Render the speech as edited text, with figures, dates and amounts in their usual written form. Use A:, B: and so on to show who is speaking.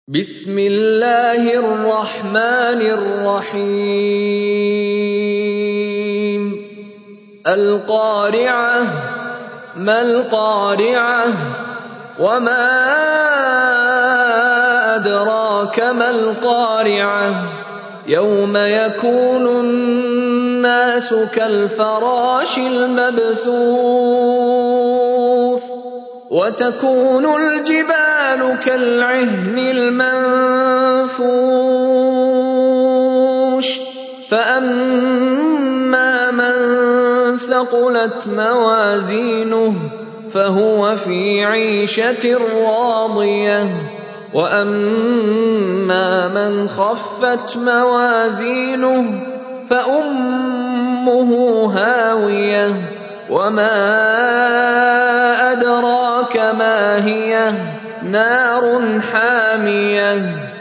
A: بسم الله الرحمن الرحيم القارعة ما القارعة وما أدراك ما القارعة يوم يكون الناس كالفراش المبثوث وتكون الجبال كالعهن المنفوش فأما من ثقلت موازينه فهو في عيشة راضية وأما من خفت موازينه فأمه هاوية وما أدراك ما هي نار حامية